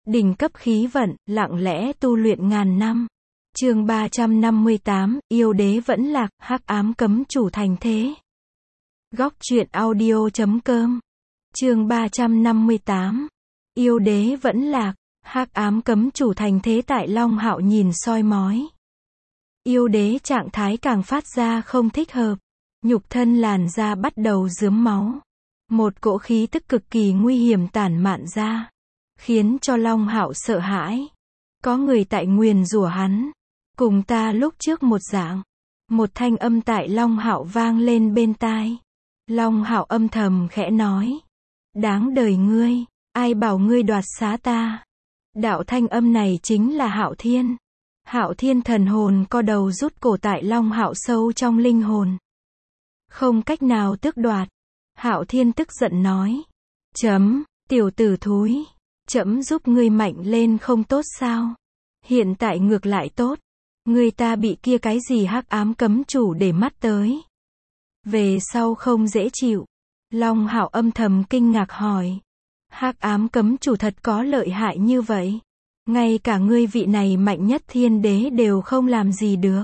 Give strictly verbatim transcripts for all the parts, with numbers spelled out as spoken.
Đỉnh cấp khí vận, lặng lẽ tu luyện ngàn năm. Chương ba trăm năm mươi tám, yêu đế vẫn lạc, hắc ám cấm chủ thành thế. Góc truyện audio chấm com. Chương ba trăm năm mươi tám. Yêu đế vẫn lạc, hắc ám cấm chủ thành thế. Tại Long Hạo nhìn soi mói. Yêu đế trạng thái càng phát ra không thích hợp. Nhục thân làn da bắt đầu rướm máu. Một cỗ khí tức cực kỳ nguy hiểm tản mạn ra, khiến cho Long Hạo sợ hãi. Có người tại nguyền rủa hắn. Cùng ta lúc trước một dạng. Một thanh âm tại Long Hạo vang lên bên tai. Long Hạo âm thầm khẽ nói. Đáng đời ngươi, ai bảo ngươi đoạt xá ta. Đạo thanh âm này chính là Hạo Thiên. Hạo Thiên thần hồn co đầu rút cổ tại Long Hạo sâu trong linh hồn. Không cách nào tước đoạt. Hạo Thiên tức giận nói. Chấm, tiểu tử thúi. Chấm giúp ngươi mạnh lên không tốt sao? Hiện tại ngược lại tốt. Ngươi ta bị kia cái gì hắc ám cấm chủ để mắt tới. Về sau không dễ chịu. Long Hạo âm thầm kinh ngạc hỏi. Hắc ám cấm chủ thật có lợi hại như vậy? Ngay cả ngươi vị này mạnh nhất thiên đế đều không làm gì được.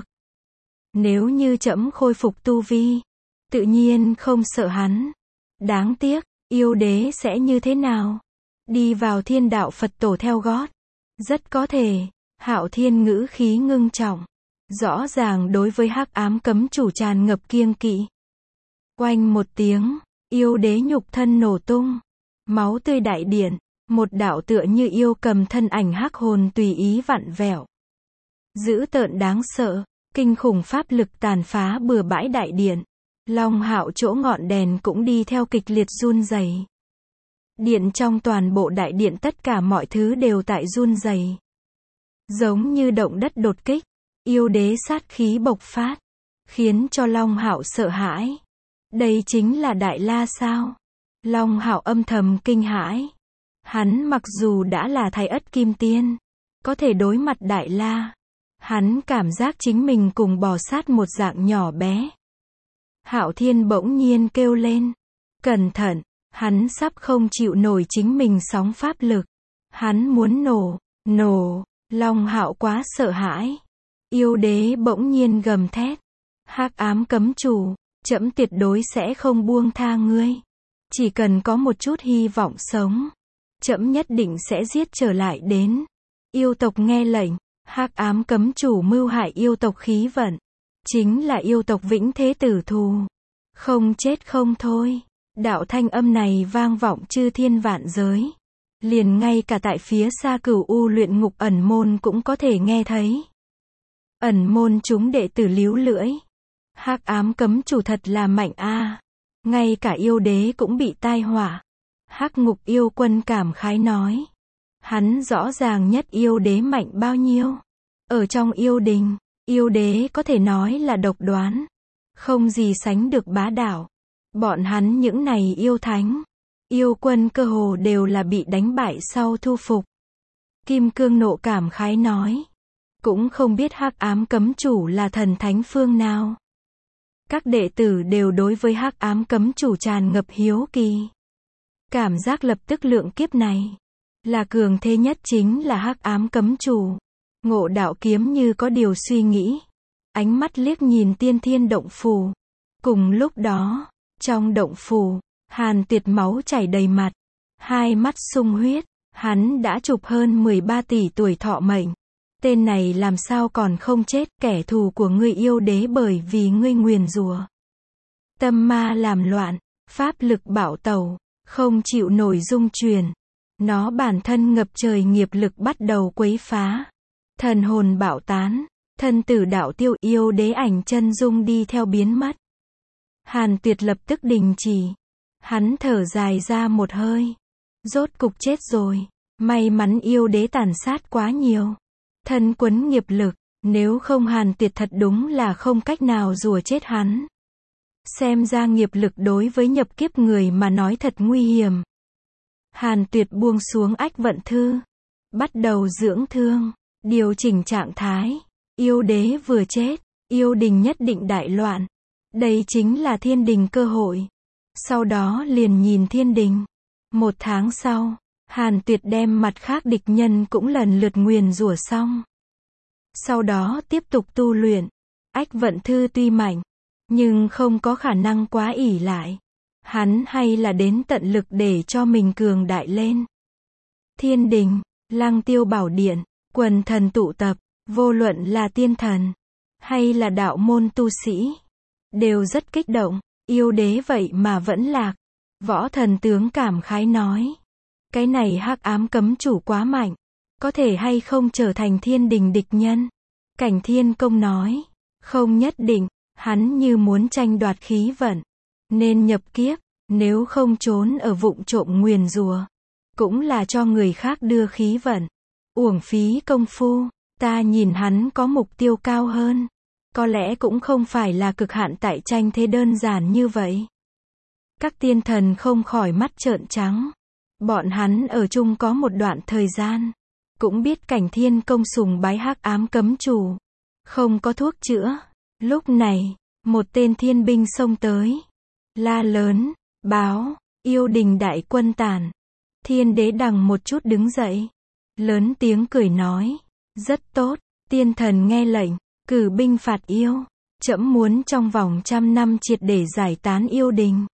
Nếu như trẫm khôi phục tu vi, tự nhiên không sợ hắn. Đáng tiếc, yêu đế sẽ như thế nào? Đi vào thiên đạo Phật tổ theo gót. Rất có thể. Hạo Thiên ngữ khí ngưng trọng. Rõ ràng đối với hắc ám cấm chủ tràn ngập kiêng kỵ. Oanh một tiếng, yêu đế nhục thân nổ tung. Máu tươi đại điện. Một đạo tựa như yêu cầm thân ảnh hắc hồn tùy ý vặn vẹo. Dữ tợn đáng sợ, kinh khủng pháp lực tàn phá bừa bãi đại điện. Long Hạo chỗ ngọn đèn cũng đi theo kịch liệt run rẩy. Điện trong toàn bộ đại điện tất cả mọi thứ đều tại run rẩy. Giống như động đất đột kích, yêu đế sát khí bộc phát, khiến cho Long Hạo sợ hãi. Đây chính là Đại La sao? Long Hạo âm thầm kinh hãi. Hắn mặc dù đã là Thái Ất Kim Tiên, có thể đối mặt Đại La. Hắn cảm giác chính mình cùng bò sát một dạng nhỏ bé. Hạo Thiên bỗng nhiên kêu lên. Cẩn thận, hắn sắp không chịu nổi chính mình sóng pháp lực. Hắn muốn nổ, nổ. Long Hạo quá sợ hãi. Yêu đế bỗng nhiên gầm thét. Hắc ám cấm chủ, trẫm tuyệt đối sẽ không buông tha ngươi. Chỉ cần có một chút hy vọng sống, trẫm nhất định sẽ giết trở lại đến. Yêu tộc nghe lệnh. Hắc ám cấm chủ mưu hại yêu tộc khí vận. Chính là yêu tộc vĩnh thế tử thù. Không chết không thôi. Đạo thanh âm này vang vọng chư thiên vạn giới. Liền ngay cả tại phía xa Cửu U luyện ngục ẩn môn cũng có thể nghe thấy. Ẩn môn chúng đệ tử líu lưỡi. Hắc ám cấm chủ thật là mạnh a. Ngay cả yêu đế cũng bị tai họa. Hắc ngục yêu quân cảm khái nói. Hắn rõ ràng nhất yêu đế mạnh bao nhiêu. Ở trong yêu đình, yêu đế có thể nói là độc đoán. Không gì sánh được bá đạo. Bọn hắn những này yêu thánh, yêu quân cơ hồ đều là bị đánh bại sau thu phục. Kim Cương nộ cảm khái nói. Cũng không biết hắc ám cấm chủ là thần thánh phương nào. Các đệ tử đều đối với hắc ám cấm chủ tràn ngập hiếu kỳ. Cảm giác lập tức lượng kiếp này là cường thế nhất chính là hắc ám cấm chủ. Ngộ đạo kiếm như có điều suy nghĩ. Ánh mắt liếc nhìn tiên thiên động phủ. Cùng lúc đó, trong động phủ, Hàn Tuyệt máu chảy đầy mặt. Hai mắt sung huyết. Hắn đã chụp hơn mười ba tỷ tuổi thọ mệnh. Tên này làm sao còn không chết. Kẻ thù của ngươi yêu đế bởi vì ngươi nguyền rủa. Tâm ma làm loạn. Pháp lực bạo tẩu. Không chịu nổi dung truyền. Nó bản thân ngập trời nghiệp lực bắt đầu quấy phá. Thần hồn bạo tán. Thân tử đạo tiêu. Yêu đế ảnh chân dung đi theo biến mất. Hàn Tuyệt lập tức đình chỉ. Hắn thở dài ra một hơi. Rốt cục chết rồi. May mắn yêu đế tàn sát quá nhiều. Thân quấn nghiệp lực. Nếu không Hàn Tuyệt thật đúng là không cách nào rủa chết hắn. Xem ra nghiệp lực đối với nhập kiếp người mà nói thật nguy hiểm. Hàn Tuyệt buông xuống ách vận thư. Bắt đầu dưỡng thương. Điều chỉnh trạng thái. Yêu đế vừa chết. Yêu đình nhất định đại loạn. Đây chính là thiên đình cơ hội. Sau đó liền nhìn thiên đình. Một tháng sau, Hàn Tuyệt đem mặt khác địch nhân cũng lần lượt nguyền rủa xong. Sau đó tiếp tục tu luyện. Ách Vận Thư tuy mạnh, nhưng không có khả năng quá ỷ lại. Hắn hay là đến tận lực để cho mình cường đại lên. Thiên đình, Lăng Tiêu Bảo Điện, quần thần tụ tập, vô luận là tiên thần, hay là đạo môn tu sĩ, đều rất kích động, yêu đế vậy mà vẫn lạc. Võ Thần Tướng cảm khái nói, cái này hắc ám cấm chủ quá mạnh, có thể hay không trở thành thiên đình địch nhân. Cảnh Thiên Công nói, không nhất định, hắn như muốn tranh đoạt khí vận, nên nhập kiếp, nếu không trốn ở vụng trộm nguyền rủa, cũng là cho người khác đưa khí vận, uổng phí công phu. Ta nhìn hắn có mục tiêu cao hơn, có lẽ cũng không phải là cực hạn tại tranh thế đơn giản như vậy. Các tiên thần không khỏi mắt trợn trắng. Bọn hắn ở chung có một đoạn thời gian, cũng biết Cảnh Thiên Công sùng bái hắc ám cấm chủ, không có thuốc chữa. Lúc này, một tên thiên binh xông tới, la lớn, báo, yêu đình đại quân tản. Thiên đế đằng một chút đứng dậy, lớn tiếng cười nói, rất tốt, tiên thần nghe lệnh, cử binh phạt yêu, trẫm muốn trong vòng trăm năm triệt để giải tán yêu đình.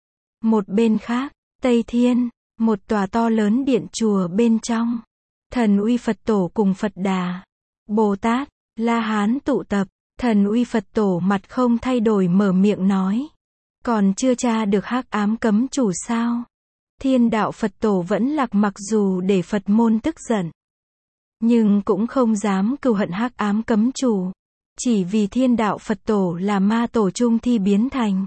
Một bên khác, Tây Thiên, một tòa to lớn điện chùa bên trong, Thần Uy Phật Tổ cùng Phật Đà, Bồ Tát, La Hán tụ tập. Thần Uy Phật Tổ mặt không thay đổi mở miệng nói, còn chưa tra được hắc ám cấm chủ sao? Thiên đạo Phật Tổ vẫn lạc, mặc dù để Phật môn tức giận, nhưng cũng không dám cừu hận hắc ám cấm chủ, chỉ vì thiên đạo Phật Tổ là ma tổ trung thi biến thành,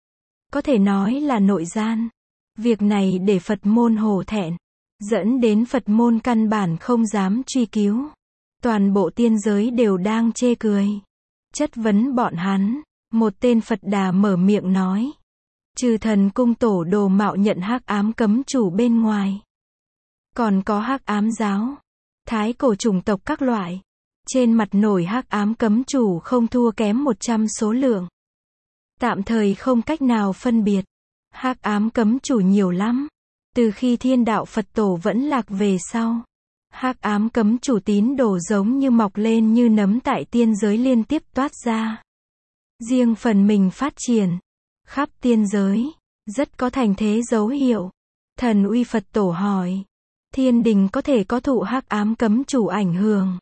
có thể nói là nội gian. Việc này để Phật môn hổ thẹn, dẫn đến Phật môn căn bản không dám truy cứu. Toàn bộ tiên giới đều đang chê cười, chất vấn bọn hắn. Một tên Phật Đà mở miệng nói, trừ thần cung tổ đồ mạo nhận hắc ám cấm chủ bên ngoài, còn có hắc ám giáo, thái cổ chủng tộc các loại. Trên mặt nổi hắc ám cấm chủ không thua kém một trăm số lượng. Tạm thời không cách nào phân biệt. Hắc ám cấm chủ nhiều lắm. Từ khi thiên đạo Phật Tổ vẫn lạc về sau, hắc ám cấm chủ tín đồ giống như mọc lên như nấm tại tiên giới liên tiếp toát ra. Riêng phần mình phát triển khắp tiên giới, rất có thành thế dấu hiệu. Thần Uy Phật Tổ hỏi, thiên đình có thể có thụ hắc ám cấm chủ ảnh hưởng?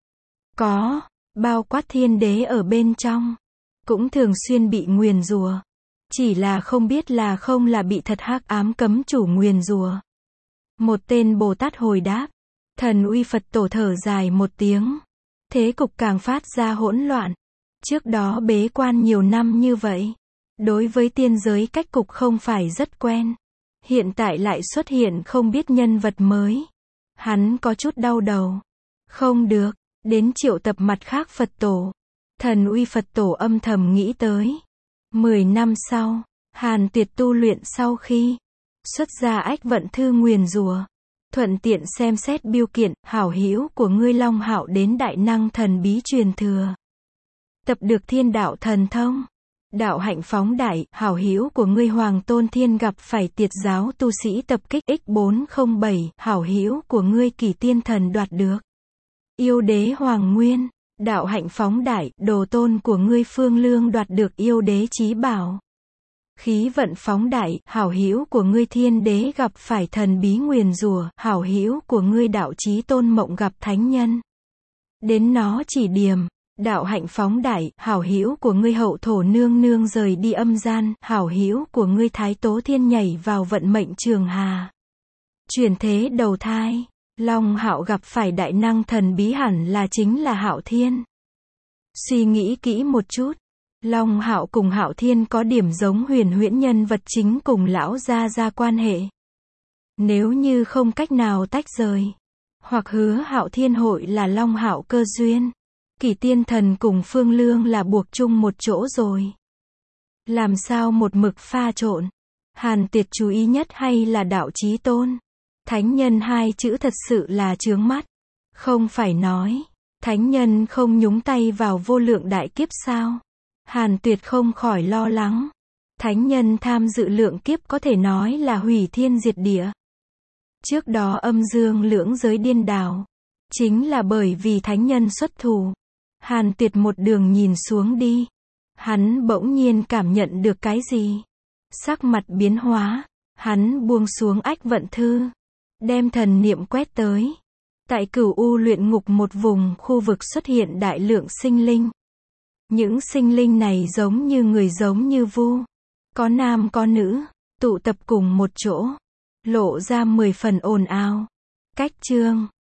Có, bao quát thiên đế ở bên trong, cũng thường xuyên bị nguyền rủa. Chỉ là không biết là không là bị thật hắc ám cấm chủ nguyền rủa. Một tên Bồ Tát hồi đáp. Thần Uy Phật Tổ thở dài một tiếng. Thế cục càng phát ra hỗn loạn. Trước đó bế quan nhiều năm như vậy, đối với tiên giới cách cục không phải rất quen. Hiện tại lại xuất hiện không biết nhân vật mới. Hắn có chút đau đầu. Không được, đến triệu tập mặt khác Phật Tổ. Thần Uy Phật Tổ âm thầm nghĩ tới. Mười năm sau, Hàn Tuyệt tu luyện sau khi xuất ra Ách Vận Thư nguyền rủa, thuận tiện xem xét biêu kiện hảo hữu của ngươi Long Hạo đến đại năng thần bí truyền thừa, tập được thiên đạo thần thông, đạo hạnh phóng đại. Hảo hữu của ngươi Hoàng Tôn Thiên gặp phải tiệt giáo tu sĩ tập kích x bốn không bảy. Hảo hữu của ngươi Kỳ Tiên Thần đoạt được yêu đế Hoàng Nguyên, đạo hạnh phóng đại. Đồ tôn của ngươi Phương Lương đoạt được yêu đế chí bảo, khí vận phóng đại. Hảo hữu của ngươi Thiên đế gặp phải thần bí nguyền rủa. Hảo hữu của ngươi Đạo Chí Tôn Mộng gặp thánh nhân, đến nó chỉ điểm, đạo hạnh phóng đại. Hảo hữu của ngươi Hậu Thổ nương nương rời đi âm gian. Hảo hữu của ngươi Thái Tố Thiên nhảy vào vận mệnh trường hà, chuyển thế đầu thai. Long Hạo gặp phải đại năng thần bí, hẳn là chính là Hạo Thiên. Suy nghĩ kỹ một chút, Long Hạo cùng Hạo Thiên có điểm giống huyền huyễn nhân vật chính cùng lão gia gia quan hệ. Nếu như không cách nào tách rời, hoặc hứa Hạo Thiên hội là Long Hạo cơ duyên, Kỳ Tiên Thần cùng Phương Lương là buộc chung một chỗ rồi. Làm sao một mực pha trộn? Hàn Tuyệt chú ý nhất hay là Đạo Chí Tôn? Thánh nhân hai chữ thật sự là chướng mắt. Không phải nói, thánh nhân không nhúng tay vào vô lượng đại kiếp sao? Hàn Tuyệt không khỏi lo lắng. Thánh nhân tham dự lượng kiếp có thể nói là hủy thiên diệt địa. Trước đó âm dương lưỡng giới điên đảo. Chính là bởi vì thánh nhân xuất thủ. Hàn Tuyệt một đường nhìn xuống đi. Hắn bỗng nhiên cảm nhận được cái gì? Sắc mặt biến hóa. Hắn buông xuống ách vận thư. Đem thần niệm quét tới. Tại Cửu U luyện ngục một vùng khu vực xuất hiện đại lượng sinh linh. Những sinh linh này giống như người giống như vu. Có nam có nữ. Tụ tập cùng một chỗ. Lộ ra mười phần ồn ào. Cách chương.